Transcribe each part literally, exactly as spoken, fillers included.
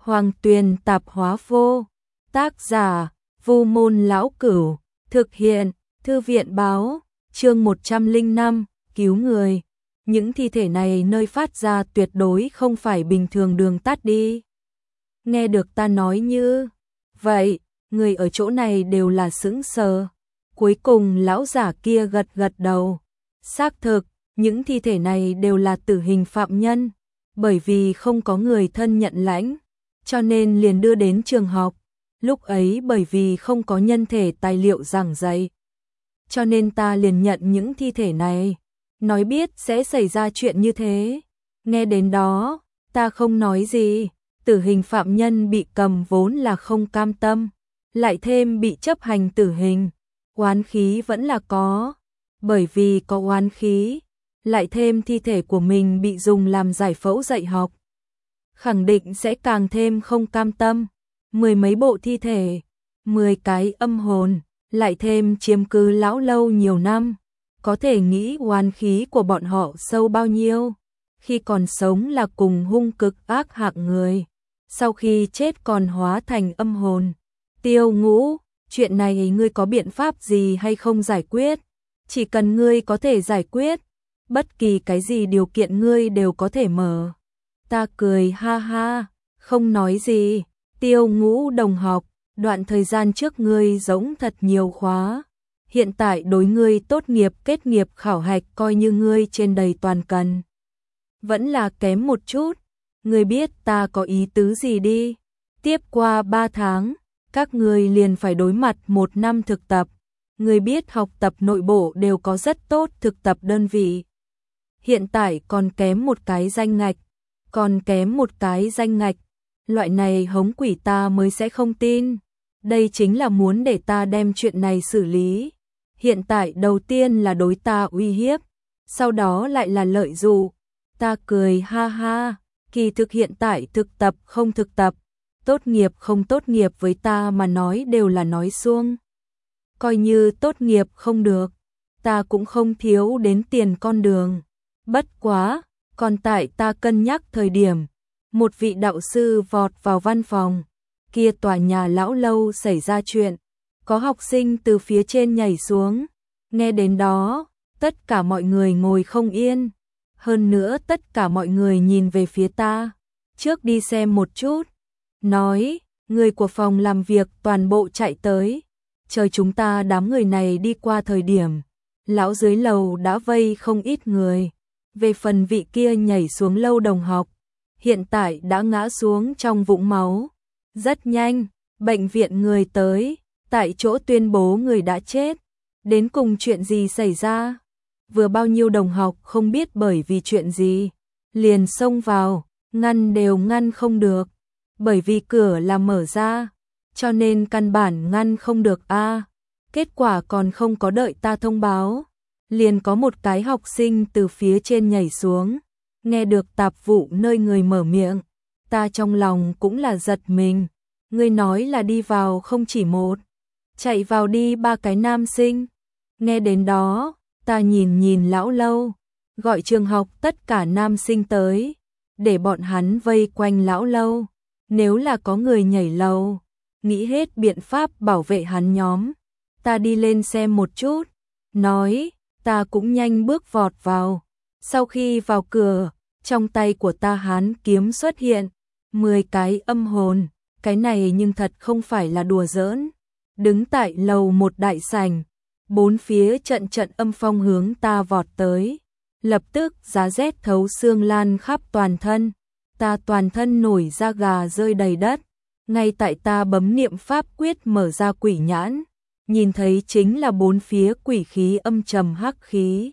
Hoàng Tuyền Tạp Hóa Vô. Tác giả: Vu Môn Lão Cửu. Thực hiện: Thư viện báo. Chương một trăm lẻ năm, cứu người. Những thi thể này nơi phát ra tuyệt đối không phải bình thường đường tắt đi. Nghe được ta nói như vậy, người ở chỗ này đều là sững sờ. Cuối cùng lão giả kia gật gật đầu. Xác thực, những thi thể này đều là tử hình phạm nhân, bởi vì không có người thân nhận lãnh, cho nên liền đưa đến trường học. Lúc ấy bởi vì không có nhân thể tài liệu giảng dạy, cho nên ta liền nhận những thi thể này, nói biết sẽ xảy ra chuyện như thế. Nghe đến đó, ta không nói gì, tử hình phạm nhân bị cầm vốn là không cam tâm, lại thêm bị chấp hành tử hình, oán khí vẫn là có, bởi vì có oán khí, lại thêm thi thể của mình bị dùng làm giải phẫu dạy học, khẳng định sẽ càng thêm không cam tâm. Mười mấy bộ thi thể, mười cái âm hồn, lại thêm chiếm cứ lão lâu nhiều năm, có thể nghĩ oán khí của bọn họ sâu bao nhiêu. Khi còn sống là cùng hung cực ác hạng người, sau khi chết còn hóa thành âm hồn. Tiêu Ngũ, chuyện này ngươi có biện pháp gì hay không giải quyết? Chỉ cần ngươi có thể giải quyết, bất kỳ cái gì điều kiện ngươi đều có thể mở. Ta cười ha ha, không nói gì. Tiêu Ngũ đồng học, đoạn thời gian trước ngươi giống thật nhiều khóa. Hiện tại đối ngươi tốt nghiệp kết nghiệp khảo hạch coi như ngươi trên đầy toàn cần. Vẫn là kém một chút, ngươi biết ta có ý tứ gì đi. Tiếp qua ba tháng, các ngươi liền phải đối mặt một năm thực tập. Ngươi biết học tập nội bộ đều có rất tốt thực tập đơn vị. Hiện tại còn kém một cái danh ngạch, còn kém một cái danh ngạch. Loại này hống quỷ ta mới sẽ không tin. Đây chính là muốn để ta đem chuyện này xử lý. Hiện tại đầu tiên là đối ta uy hiếp, sau đó lại là lợi dụ. Ta cười ha ha, kỳ thực hiện tại thực tập không thực tập, tốt nghiệp không tốt nghiệp với ta mà nói đều là nói suông. Coi như tốt nghiệp không được, ta cũng không thiếu đến tiền con đường. Bất quá, còn tại ta cân nhắc thời điểm, một vị đạo sư vọt vào văn phòng, kia tòa nhà lão lâu xảy ra chuyện, có học sinh từ phía trên nhảy xuống. Nghe đến đó, tất cả mọi người ngồi không yên, hơn nữa tất cả mọi người nhìn về phía ta, trước đi xem một chút. Nói, người của phòng làm việc toàn bộ chạy tới, chờ chúng ta đám người này đi qua thời điểm, lão dưới lầu đã vây không ít người. Về phần vị kia nhảy xuống lâu đồng học, hiện tại đã ngã xuống trong vũng máu. Rất nhanh, bệnh viện người tới, tại chỗ tuyên bố người đã chết. Đến cùng chuyện gì xảy ra? Vừa bao nhiêu đồng học không biết bởi vì chuyện gì, liền xông vào, ngăn đều ngăn không được. Bởi vì cửa là mở ra, cho nên căn bản ngăn không được a. À, kết quả còn không có đợi ta thông báo, liền có một cái học sinh từ phía trên nhảy xuống. Nghe được tạp vụ nơi người mở miệng, ta trong lòng cũng là giật mình. Ngươi nói là đi vào không chỉ một, chạy vào đi ba cái nam sinh. Nghe đến đó, ta nhìn nhìn lão lâu, gọi trường học tất cả nam sinh tới, để bọn hắn vây quanh lão lâu. Nếu là có người nhảy lầu, nghĩ hết biện pháp bảo vệ hắn nhóm. Ta đi lên xem một chút, nói, ta cũng nhanh bước vọt vào. Sau khi vào cửa, trong tay của ta hán kiếm xuất hiện, mười cái âm hồn, cái này nhưng thật không phải là đùa giỡn. Đứng tại lầu một đại sảnh, bốn phía trận trận âm phong hướng ta vọt tới. Lập tức giá rét thấu xương lan khắp toàn thân, ta toàn thân nổi da gà rơi đầy đất. Ngay tại ta bấm niệm pháp quyết mở ra quỷ nhãn, nhìn thấy chính là bốn phía quỷ khí âm trầm hắc khí.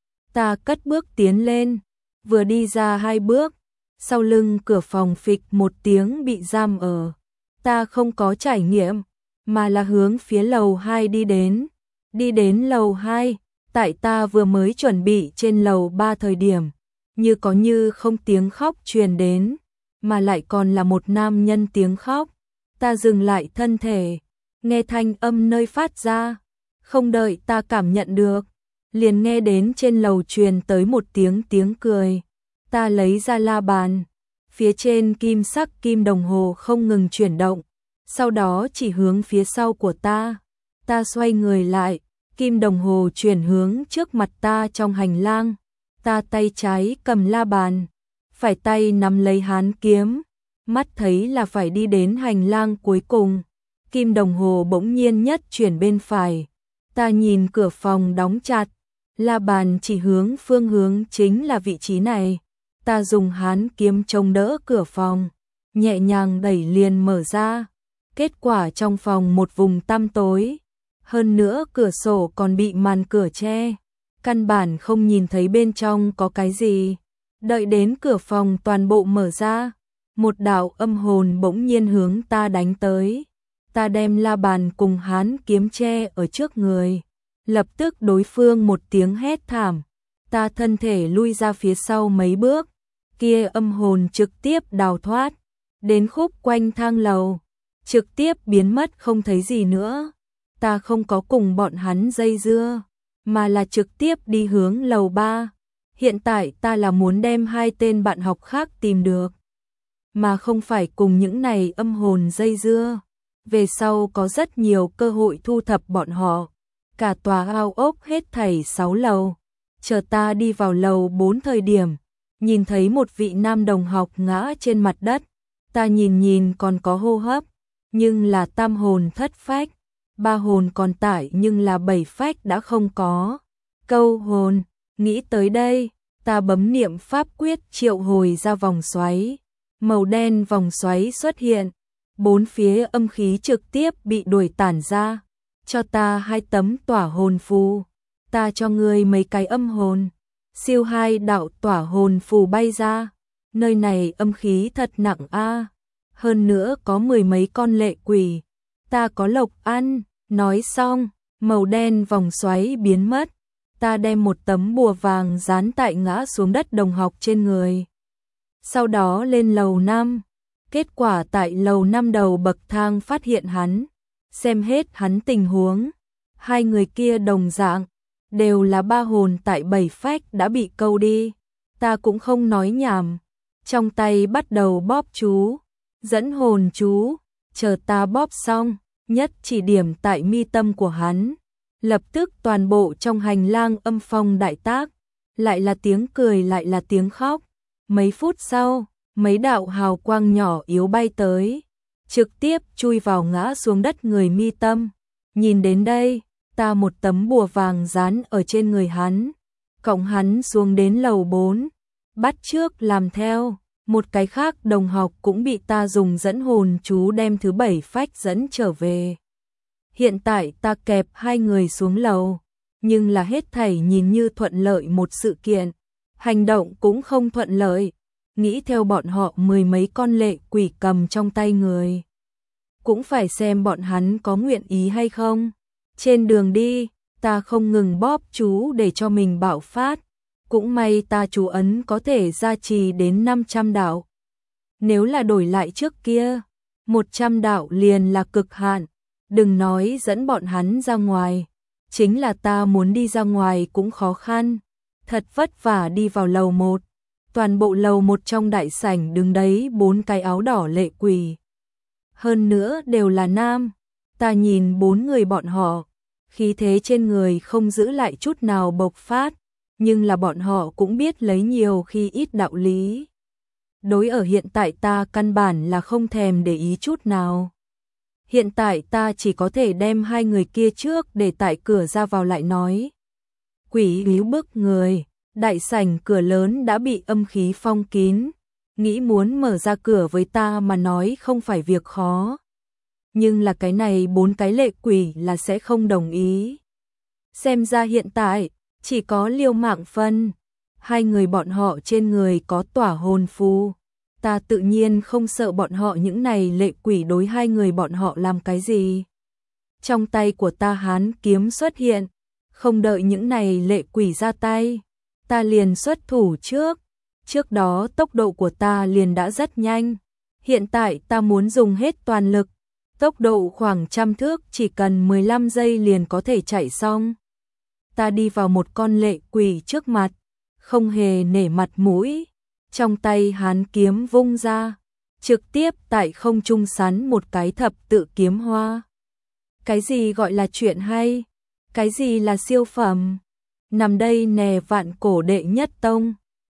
Ta cất bước tiến lên, vừa đi ra hai bước, sau lưng cửa phòng phịch một tiếng bị giam ở. Ta không có trải nghiệm, mà là hướng phía lầu hai đi đến. Đi đến lầu hai, tại ta vừa mới chuẩn bị trên lầu ba thời điểm, như có như không tiếng khóc truyền đến, mà lại còn là một nam nhân tiếng khóc. Ta dừng lại thân thể, nghe thanh âm nơi phát ra, không đợi ta cảm nhận được, liền nghe đến trên lầu truyền tới một tiếng tiếng cười. Ta lấy ra la bàn, Phía trên kim sắc kim đồng hồ không ngừng chuyển động, sau đó chỉ hướng phía sau của ta. Ta xoay người lại, kim đồng hồ chuyển hướng trước mặt ta trong hành lang. Ta tay trái cầm la bàn, phải tay nắm lấy hán kiếm, mắt thấy là phải đi đến hành lang cuối cùng. Kim đồng hồ bỗng nhiên nhất chuyển bên phải. Ta nhìn cửa phòng đóng chặt, la bàn chỉ hướng phương hướng chính là vị trí này. Ta dùng hán kiếm chống đỡ cửa phòng, nhẹ nhàng đẩy liền mở ra. Kết quả trong phòng một vùng tăm tối, hơn nữa cửa sổ còn bị màn cửa che, căn bản không nhìn thấy bên trong có cái gì. Đợi đến cửa phòng toàn bộ mở ra, một đạo âm hồn bỗng nhiên hướng ta đánh tới. Ta đem la bàn cùng hán kiếm che ở trước người, lập tức đối phương một tiếng hét thảm, ta thân thể lui ra phía sau mấy bước, kia âm hồn trực tiếp đào thoát, đến khúc quanh thang lầu, trực tiếp biến mất không thấy gì nữa. Ta không có cùng bọn hắn dây dưa, mà là trực tiếp đi hướng lầu ba. Hiện tại ta là muốn đem hai tên bạn học khác tìm được, mà không phải cùng những này âm hồn dây dưa. Về sau có rất nhiều cơ hội thu thập bọn họ. Cả tòa ao ốc hết thảy sáu lầu. Chờ ta đi vào lầu bốn thời điểm, nhìn thấy một vị nam đồng học ngã trên mặt đất. Ta nhìn nhìn còn có hô hấp, nhưng là tam hồn thất phách. Ba hồn còn tại nhưng là bảy phách đã không có. Câu hồn, nghĩ tới đây, ta bấm niệm pháp quyết triệu hồi ra vòng xoáy. Màu đen vòng xoáy xuất hiện, bốn phía âm khí trực tiếp bị đuổi tản ra. Cho ta hai tấm tỏa hồn phù, ta cho ngươi mấy cái âm hồn. Siêu hai đạo tỏa hồn phù bay ra. Nơi này âm khí thật nặng a. Hơn nữa có mười mấy con lệ quỷ. Ta có lộc ăn. Nói xong, màu đen vòng xoáy biến mất. Ta đem một tấm bùa vàng dán tại ngã xuống đất đồng học trên người. Sau đó lên lầu năm. Kết quả tại lầu năm đầu bậc thang phát hiện hắn. Xem hết hắn tình huống. Hai người kia đồng dạng, đều là ba hồn tại bảy phách đã bị câu đi. Ta cũng không nói nhảm. Trong tay bắt đầu bóp chú. Dẫn hồn chú. Chờ ta bóp xong, nhất chỉ điểm tại mi tâm của hắn. Lập tức toàn bộ trong hành lang âm phong đại tác. Lại là tiếng cười lại là tiếng khóc. Mấy phút sau, mấy đạo hào quang nhỏ yếu bay tới, trực tiếp chui vào ngã xuống đất người mi tâm. Nhìn đến đây, ta một tấm bùa vàng dán ở trên người hắn, cộng hắn xuống đến lầu bốn, bắt trước làm theo. Một cái khác đồng học cũng bị ta dùng dẫn hồn chú đem thứ bảy phách dẫn trở về. Hiện tại ta kẹp hai người xuống lầu, nhưng là hết thảy nhìn như thuận lợi một sự kiện, hành động cũng không thuận lợi. Nghĩ theo bọn họ mười mấy con lệ quỷ cầm trong tay người, cũng phải xem bọn hắn có nguyện ý hay không. Trên đường đi, ta không ngừng bóp chú để cho mình bạo phát. Cũng may ta chú ấn có thể gia trì đến năm trăm đạo. Nếu là đổi lại trước kia, một trăm đạo liền là cực hạn. Đừng nói dẫn bọn hắn ra ngoài, chính là ta muốn đi ra ngoài cũng khó khăn. Thật vất vả đi vào lầu một. Toàn bộ lầu một trong đại sảnh đứng đấy bốn cái áo đỏ lệ quỷ. Hơn nữa đều là nam. Ta nhìn bốn người bọn họ, khí thế trên người không giữ lại chút nào bộc phát, nhưng là bọn họ cũng biết lấy nhiều khi ít đạo lý. Đối ở hiện tại ta căn bản là không thèm để ý chút nào. Hiện tại ta chỉ có thể đem hai người kia trước để tại cửa ra vào lại nói. Quỷ yếu bức người. Đại sảnh cửa lớn đã bị âm khí phong kín, nghĩ muốn mở ra cửa với ta mà nói không phải việc khó. Nhưng là cái này bốn cái lệ quỷ là sẽ không đồng ý. Xem ra hiện tại, chỉ có liều mạng phân. Hai người bọn họ trên người có tỏa hồn phù. Ta tự nhiên không sợ bọn họ những này lệ quỷ đối hai người bọn họ làm cái gì. Trong tay của ta hán kiếm xuất hiện, không đợi những này lệ quỷ ra tay. Ta liền xuất thủ trước, trước đó tốc độ của ta liền đã rất nhanh. Hiện tại ta muốn dùng hết toàn lực, tốc độ khoảng trăm thước chỉ cần mười lăm giây liền có thể chạy xong. Ta đi vào một con lệ quỷ trước mặt, không hề nể mặt mũi, trong tay hắn kiếm vung ra, trực tiếp tại không trung sắn một cái thập tự kiếm hoa. Cái gì gọi là chuyện hay? Cái gì là siêu phẩm? Nằm đây nè vạn cổ đệ nhất tông.